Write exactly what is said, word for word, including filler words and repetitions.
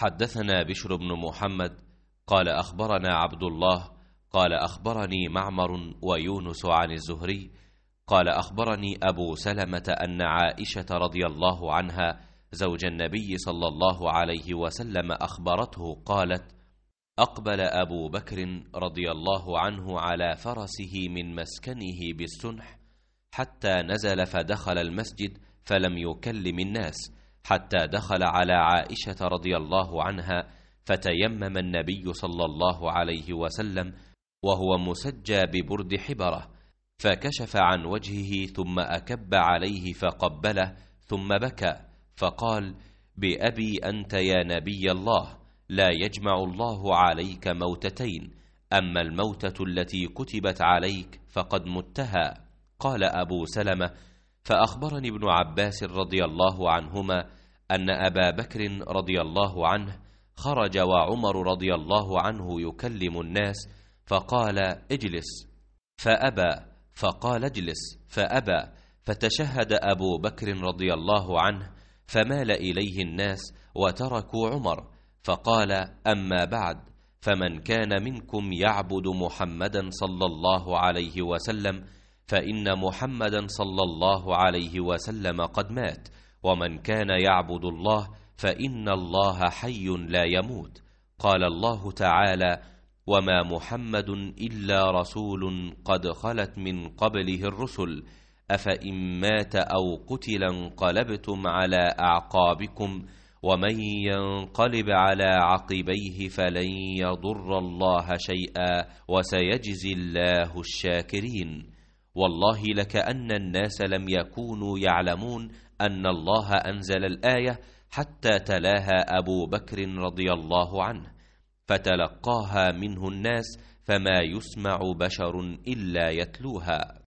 حدثنا بشر بن محمد قال أخبرنا عبد الله قال أخبرني معمر ويونس عن الزهري قال أخبرني أبو سلمة أن عائشة رضي الله عنها زوج النبي صلى الله عليه وسلم أخبرته قالت: أقبل أبو بكر رضي الله عنه على فرسه من مسكنه بالسنح حتى نزل فدخل المسجد فلم يكلم الناس حتى دخل على عائشة رضي الله عنها، فتيمم النبي صلى الله عليه وسلم وهو مسجى ببرد حبرة، فكشف عن وجهه ثم أكب عليه فقبله ثم بكى فقال: بأبي أنت يا نبي الله، لا يجمع الله عليك موتتين، أما الموتة التي كتبت عليك فقد متها. قال أبو سلمة: فأخبرني ابن عباس رضي الله عنهما أن أبا بكر رضي الله عنه خرج وعمر رضي الله عنه يكلم الناس، فقال: اجلس، فأبى، فقال: اجلس، فأبى، فتشهد أبو بكر رضي الله عنه، فمال إليه الناس وتركوا عمر، فقال: أما بعد، فمن كان منكم يعبد محمدا صلى الله عليه وسلم فإن محمدا صلى الله عليه وسلم قد مات، ومن كان يعبد الله فإن الله حي لا يموت. قال الله تعالى: وما محمد إلا رسول قد خلت من قبله الرسل، أفإن مات أو قتل انقلبتم على أعقابكم، ومن ينقلب على عقبيه فلن يضر الله شيئا وسيجزي الله الشاكرين. والله لكأن الناس لم يكونوا يعلمون أن الله أنزل الآية حتى تلاها أبو بكر رضي الله عنه، فتلقاها منه الناس، فما يسمع بشر إلا يتلوها.